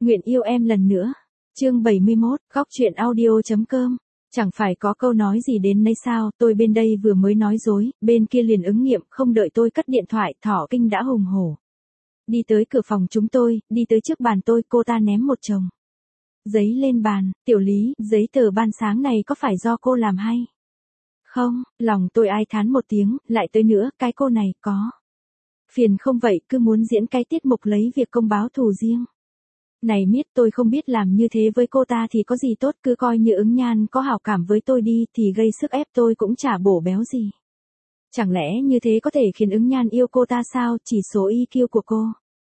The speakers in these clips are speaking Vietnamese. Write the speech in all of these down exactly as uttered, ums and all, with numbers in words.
Nguyện yêu em lần nữa. Chương bảy mươi mốt, góc truyện audio.com. Chẳng phải có câu nói gì đến nấy sao, tôi bên đây vừa mới nói dối, bên kia liền ứng nghiệm, không đợi tôi cất điện thoại, Thỏ Kinh đã hùng hổ. Đi tới cửa phòng chúng tôi, đi tới trước bàn tôi, cô ta ném một chồng giấy lên bàn, tiểu Lý, giấy tờ ban sáng này có phải do cô làm hay? Không, lòng tôi ai thán một tiếng, lại tới nữa, cái cô này, có phiền không vậy, cứ muốn diễn cái tiết mục lấy việc công báo thù riêng. Này miết, tôi không biết làm như thế với cô ta thì có gì tốt, cứ coi như ứng nhan có hảo cảm với tôi đi, thì gây sức ép tôi cũng chả bổ béo gì. Chẳng lẽ như thế có thể khiến ứng nhan yêu cô ta sao, chỉ số i kiu của cô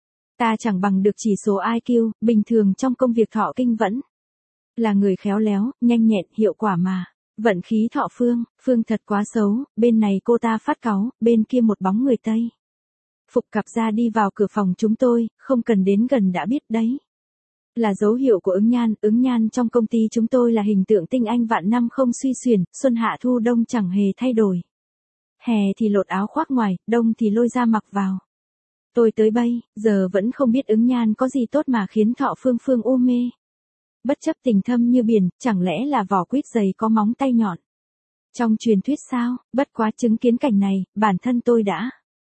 ta chẳng bằng được chỉ số i kiu, bình thường trong công việc Thọ Kinh vẫn là người khéo léo, nhanh nhẹn, hiệu quả mà. Vận khí Thọ Phương, Phương thật quá xấu, bên này cô ta phát cáu, bên kia một bóng người Tây phục cặp ra đi vào cửa phòng chúng tôi, không cần đến gần đã biết đấy. Là dấu hiệu của ứng nhan, ứng nhan trong công ty chúng tôi là hình tượng tinh anh vạn năm không suy xuyển, xuân hạ thu đông chẳng hề thay đổi. Hè thì lột áo khoác ngoài, đông thì lôi ra mặc vào. Tôi tới bây giờ vẫn không biết ứng nhan có gì tốt mà khiến Thọ Phương Phương u mê. Bất chấp tình thâm như biển, chẳng lẽ là vỏ quýt dày có móng tay nhọn. Trong truyền thuyết sao, bất quá chứng kiến cảnh này, bản thân tôi đã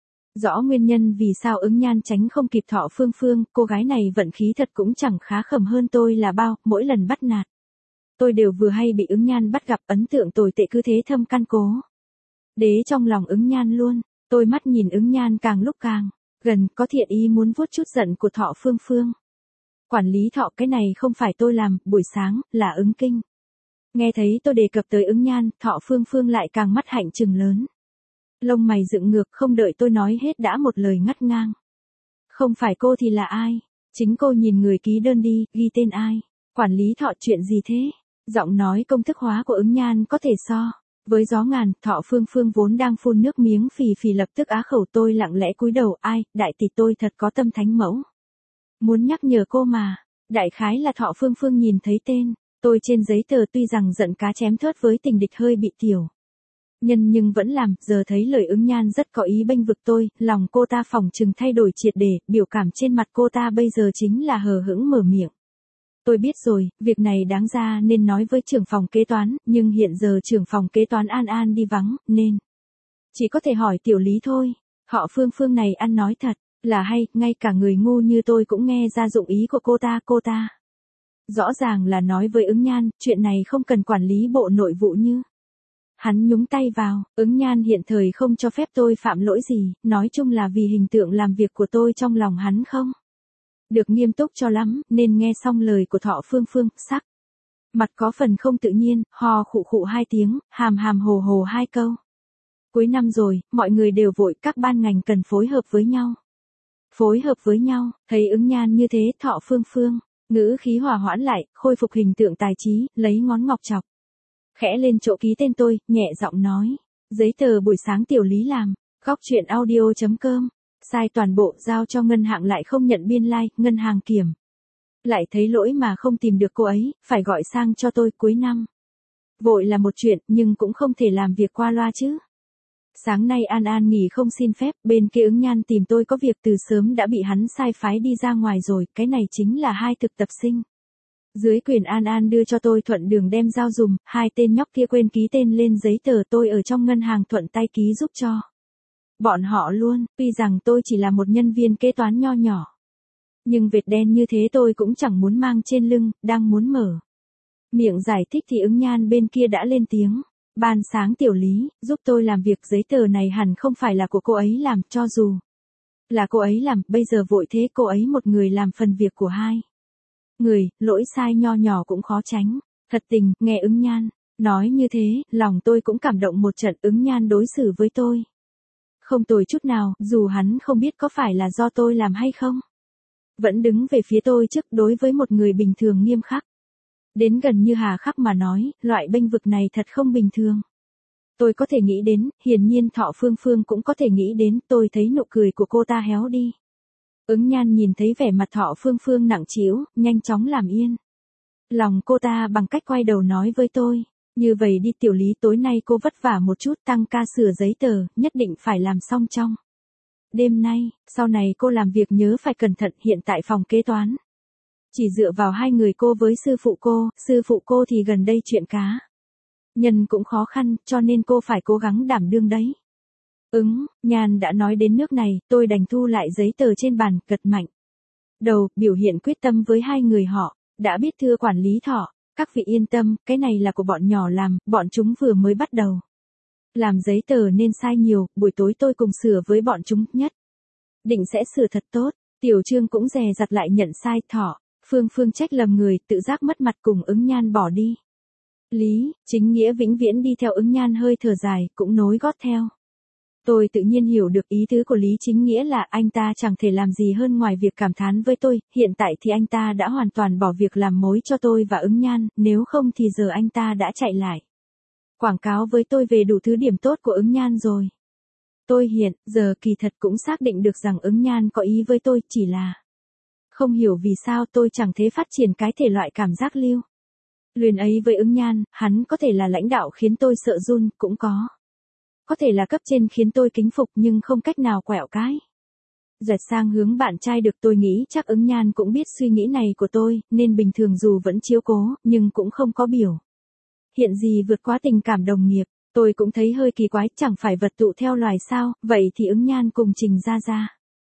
rõ nguyên nhân vì sao ứng nhan tránh không kịp Thọ Phương Phương, cô gái này vận khí thật cũng chẳng khá khẩm hơn tôi là bao, mỗi lần bắt nạt tôi đều vừa hay bị ứng nhan bắt gặp, ấn tượng tồi tệ cứ thế thâm căn cố đế trong lòng ứng nhan luôn. Tôi mắt nhìn ứng nhan càng lúc càng gần, có thiện ý muốn vuốt chút giận của Thọ Phương Phương. Quản lý Thọ, cái này không phải tôi làm, buổi sáng, là ứng kinh. Nghe thấy tôi đề cập tới ứng nhan, Thọ Phương Phương lại càng mắt hạnh trừng lớn. Lông mày dựng ngược, không đợi tôi nói hết đã một lời ngắt ngang. Không phải cô thì là ai? Chính cô nhìn người ký đơn đi, ghi tên ai? Quản lý Thọ, chuyện gì thế? Giọng nói công thức hóa của ứng nhan có thể so với gió ngàn. Thọ Phương Phương vốn đang phun nước miếng phì phì lập tức á khẩu, tôi lặng lẽ cúi đầu, ai, đại tỷ tôi thật có tâm thánh mẫu. Muốn nhắc nhở cô mà. Đại khái là Thọ Phương Phương nhìn thấy tên tôi trên giấy tờ, tuy rằng giận cá chém thớt với tình địch hơi bị tiểu nhân nhưng vẫn làm, giờ thấy lời ứng nhan rất có ý bênh vực tôi, lòng cô ta phỏng chừng thay đổi triệt để, biểu cảm trên mặt cô ta bây giờ chính là hờ hững mở miệng. Tôi biết rồi, việc này đáng ra nên nói với trưởng phòng kế toán, nhưng hiện giờ trưởng phòng kế toán An An đi vắng, nên chỉ có thể hỏi tiểu Lý thôi. Họ Phương Phương này ăn nói thật là hay, ngay cả người ngu như tôi cũng nghe ra dụng ý của cô ta, cô ta rõ ràng là nói với ứng nhan, chuyện này không cần quản lý bộ nội vụ như. Hắn nhúng tay vào, ứng nhan hiện thời không cho phép tôi phạm lỗi gì, nói chung là vì hình tượng làm việc của tôi trong lòng hắn không được nghiêm túc cho lắm, nên nghe xong lời của Thọ Phương Phương, sắc mặt có phần không tự nhiên, hò khụ khụ hai tiếng, hàm hàm hồ hồ hai câu. Cuối năm rồi, mọi người đều vội, các ban ngành cần phối hợp với nhau. Phối hợp với nhau, thấy ứng nhan như thế, Thọ Phương Phương ngữ khí hòa hoãn lại, khôi phục hình tượng tài trí, lấy ngón ngọc chọc khẽ lên chỗ ký tên tôi, nhẹ giọng nói, giấy tờ buổi sáng tiểu Lý làm. Góc truyện audio.com. Sai toàn bộ, giao cho ngân hàng lại không nhận biên lai, like, ngân hàng kiểm lại thấy lỗi mà không tìm được cô ấy, phải gọi sang cho tôi. Cuối năm vội là một chuyện, nhưng cũng không thể làm việc qua loa chứ. Sáng nay An An nghỉ không xin phép, bên kia ứng nhan tìm tôi có việc, từ sớm đã bị hắn sai phái đi ra ngoài rồi, cái này chính là hai thực tập sinh dưới quyền An An đưa cho tôi thuận đường đem giao dùm, hai tên nhóc kia quên ký tên lên giấy tờ, tôi ở trong ngân hàng thuận tay ký giúp cho bọn họ luôn. Tuy rằng tôi chỉ là một nhân viên kế toán nho nhỏ, nhưng vệt đen như thế tôi cũng chẳng muốn mang trên lưng, đang muốn mở miệng giải thích thì ứng nhan bên kia đã lên tiếng. Ban sáng tiểu Lý, giúp tôi làm việc, giấy tờ này hẳn không phải là của cô ấy làm, cho dù là cô ấy làm, bây giờ vội thế cô ấy một người làm phần việc của hai người, lỗi sai nho nhỏ cũng khó tránh. Thật tình, nghe ứng nhan nói như thế, lòng tôi cũng cảm động một trận. Ứng nhan đối xử với tôi không tồi chút nào, dù hắn không biết có phải là do tôi làm hay không. Vẫn đứng về phía tôi trước, đối với một người bình thường nghiêm khắc đến gần như hà khắc mà nói, loại bênh vực này thật không bình thường. Tôi có thể nghĩ đến, hiển nhiên Thọ Phương Phương cũng có thể nghĩ đến, tôi thấy nụ cười của cô ta héo đi. Ứng nhan nhìn thấy vẻ mặt Thọ Phương Phương nặng trĩu, nhanh chóng làm yên lòng cô ta bằng cách quay đầu nói với tôi, như vậy đi tiểu Lý, tối nay cô vất vả một chút, tăng ca sửa giấy tờ, nhất định phải làm xong trong đêm nay, sau này cô làm việc nhớ phải cẩn thận, hiện tại phòng kế toán Chỉ dựa vào hai người cô với sư phụ cô, sư phụ cô thì gần đây chuyện cá nhân cũng khó khăn, cho nên cô phải cố gắng đảm đương đấy. Ứng, Nhan đã nói đến nước này, tôi đành thu lại giấy tờ trên bàn, gật mạnh đầu, biểu hiện quyết tâm với hai người họ. Đã biết thưa quản lý Thọ, các vị yên tâm, cái này là của bọn nhỏ làm, bọn chúng vừa mới bắt đầu làm giấy tờ nên sai nhiều, buổi tối tôi cùng sửa với bọn chúng, nhất định sẽ sửa thật tốt. Tiểu Trương cũng dè dặt lại nhận sai. Thọ, Phương Phương trách lầm người, tự giác mất mặt cùng Ứng Nhan bỏ đi. Lý, Chính Nghĩa vĩnh viễn đi theo Ứng Nhan hơi thở dài, cũng nối gót theo. Tôi tự nhiên hiểu được ý tứ của Lý Chính Nghĩa là anh ta chẳng thể làm gì hơn ngoài việc cảm thán với tôi, hiện tại thì anh ta đã hoàn toàn bỏ việc làm mối cho tôi và Ứng Nhan, nếu không thì giờ anh ta đã chạy lại quảng cáo với tôi về đủ thứ điểm tốt của Ứng Nhan rồi. Tôi hiện giờ kỳ thật cũng xác định được rằng Ứng Nhan có ý với tôi, chỉ là không hiểu vì sao tôi chẳng thể phát triển cái thể loại cảm giác lưu luyến ấy với Ứng Nhan. Hắn có thể là lãnh đạo khiến tôi sợ run, cũng có có thể là cấp trên khiến tôi kính phục, nhưng không cách nào quẹo cái dẹt sang hướng bạn trai được. Tôi nghĩ chắc Ứng Nhan cũng biết suy nghĩ này của tôi, nên bình thường dù vẫn chiếu cố, nhưng cũng không có biểu hiện gì vượt quá tình cảm đồng nghiệp. Tôi cũng thấy hơi kỳ quái, chẳng phải vật tụ theo loài sao, vậy thì Ứng Nhan cùng Trình Gia Gia,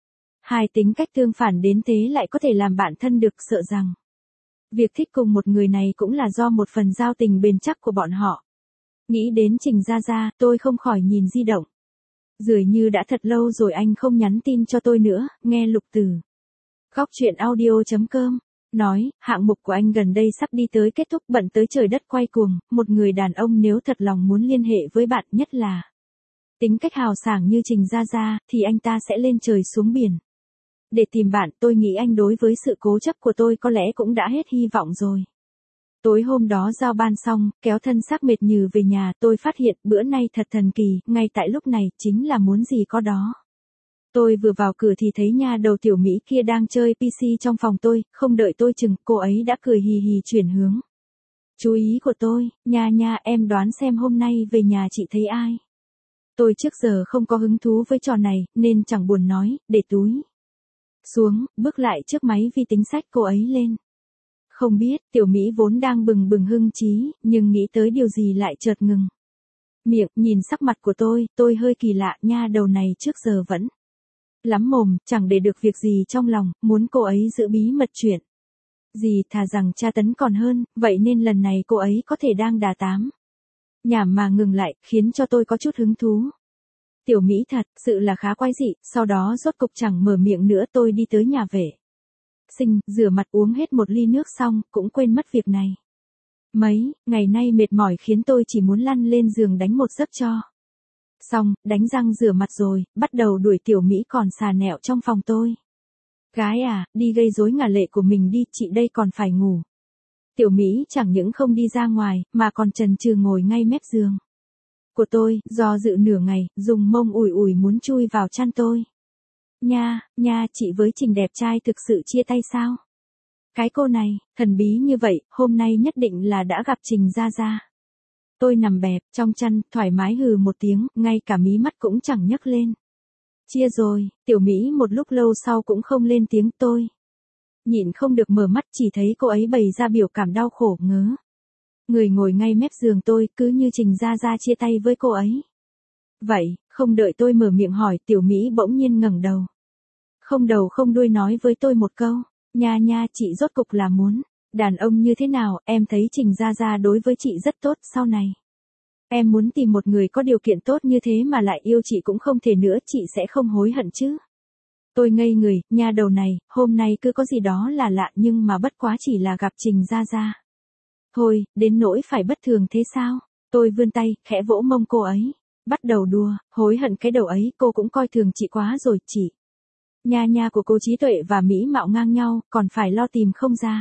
hai tính cách tương phản đến thế lại có thể làm bạn thân được, sợ rằng việc thích cùng một người này cũng là do một phần giao tình bền chắc của bọn họ. Nghĩ đến Trình Gia Gia, tôi không khỏi nhìn di động. Dường như đã thật lâu rồi anh không nhắn tin cho tôi nữa. Nghe Lục Từ Góc Chuyện Audio chấm com nói, hạng mục của anh gần đây sắp đi tới kết thúc, bận tới trời đất quay cuồng. Một người đàn ông nếu thật lòng muốn liên hệ với bạn, nhất là tính cách hào sảng như Trình Gia Gia, thì anh ta sẽ lên trời xuống biển để tìm bạn. Tôi nghĩ anh đối với sự cố chấp của tôi có lẽ cũng đã hết hy vọng rồi. Tối hôm đó giao ban xong, kéo thân xác mệt nhừ về nhà, tôi phát hiện bữa nay thật thần kỳ, ngay tại lúc này, chính là muốn gì có đó. Tôi vừa vào cửa thì thấy nha đầu tiểu Mỹ kia đang chơi pê xê trong phòng tôi, không đợi tôi chừng, cô ấy đã cười hì hì chuyển hướng chú ý của tôi. Nha nha, em đoán xem hôm nay về nhà chị thấy ai? Tôi trước giờ không có hứng thú với trò này, nên chẳng buồn nói, để túi xuống, bước lại trước máy vi tính sách cô ấy lên. Không biết, tiểu Mỹ vốn đang bừng bừng hưng trí, nhưng nghĩ tới điều gì lại chợt ngừng miệng, nhìn sắc mặt của tôi, tôi hơi kỳ lạ, nha đầu này trước giờ vẫn lắm mồm, chẳng để được việc gì trong lòng, muốn cô ấy giữ bí mật chuyện gì thà rằng tra tấn còn hơn, vậy nên lần này cô ấy có thể đang đà tám nhảm mà ngừng lại, khiến cho tôi có chút hứng thú. Tiểu Mỹ thật sự là khá quái dị, sau đó rốt cục chẳng mở miệng nữa. Tôi đi tới nhà vệ sinh, rửa mặt, uống hết một ly nước xong, cũng quên mất việc này. Mấy ngày nay mệt mỏi khiến tôi chỉ muốn lăn lên giường đánh một giấc cho xong, đánh răng rửa mặt rồi, bắt đầu đuổi tiểu Mỹ còn xà nẹo trong phòng tôi. Gái à, đi gây rối ngả lệ của mình đi, chị đây còn phải ngủ. Tiểu Mỹ chẳng những không đi ra ngoài, mà còn chần chừ ngồi ngay mép giường của tôi, do dự nửa ngày, dùng mông ủi ủi muốn chui vào chăn tôi. Nha, nha, chị với Trình đẹp trai thực sự chia tay sao? Cái cô này, thần bí như vậy, hôm nay nhất định là đã gặp Trình Gia Gia. Tôi nằm bẹp trong chăn, thoải mái hừ một tiếng, ngay cả mí mắt cũng chẳng nhấc lên. Chia rồi, tiểu Mỹ một lúc lâu sau cũng không lên tiếng. Tôi nhịn không được mở mắt, chỉ thấy cô ấy bày ra biểu cảm đau khổ ngớ người ngồi ngay mép giường tôi, cứ như Trình Gia Gia chia tay với cô ấy vậy. Không đợi tôi mở miệng hỏi, tiểu Mỹ bỗng nhiên ngẩng đầu, không đầu không đuôi nói với tôi một câu. Nha nha, chị rốt cục là muốn đàn ông như thế nào? Em thấy Trình Gia Gia đối với chị rất tốt, sau này em muốn tìm một người có điều kiện tốt như thế mà lại yêu chị cũng không thể nữa, chị sẽ không hối hận chứ? Tôi ngây người, nha đầu này, hôm nay cứ có gì đó là lạ, nhưng mà bất quá chỉ là gặp Trình Gia Gia thôi, đến nỗi phải bất thường thế sao? Tôi vươn tay, khẽ vỗ mông cô ấy, bắt đầu đùa, hối hận cái đầu ấy, cô cũng coi thường chị quá rồi. Chị nha nha của cô trí tuệ và mỹ mạo ngang nhau, còn phải lo tìm không ra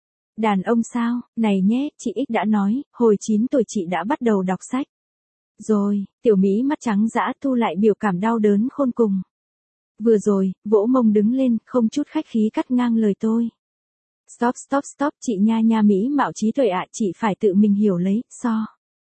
đàn ông sao? Này nhé, chị X đã nói, hồi chín tuổi chị đã bắt đầu đọc sách rồi. Tiểu Mỹ mắt trắng dã, thu lại biểu cảm đau đớn khôn cùng vừa rồi, vỗ mông đứng lên, không chút khách khí cắt ngang lời tôi. Stop stop stop, chị nha nha mỹ mạo trí tuệ ạ, chị phải tự mình hiểu lấy, so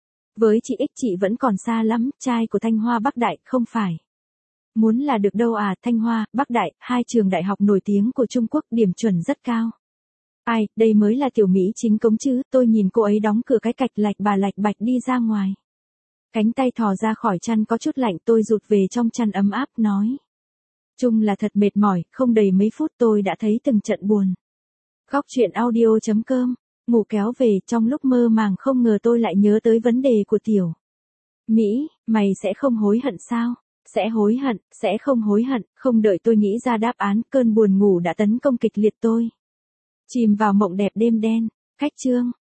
với chị X chị vẫn còn xa lắm, trai của Thanh Hoa Bắc Đại, không phải muốn là được đâu à. Thanh Hoa, Bắc Đại, hai trường đại học nổi tiếng của Trung Quốc, điểm chuẩn rất cao. Ai, đây mới là tiểu Mỹ chính cống chứ, tôi nhìn cô ấy đóng cửa cái cạch lạch bà lạch bạch đi ra ngoài. Cánh tay thò ra khỏi chăn có chút lạnh, tôi rụt về trong chăn ấm áp nói. Chung là thật mệt mỏi, không đầy mấy phút tôi đã thấy từng trận buồn. Góc chuyện audio.com, ngủ kéo về, trong lúc mơ màng không ngờ tôi lại nhớ tới vấn đề của tiểu Mỹ, mày sẽ không hối hận sao? Sẽ hối hận, sẽ không hối hận, không đợi tôi nghĩ ra đáp án, cơn buồn ngủ đã tấn công kịch liệt tôi. Chìm vào mộng đẹp đêm đen, cách chương.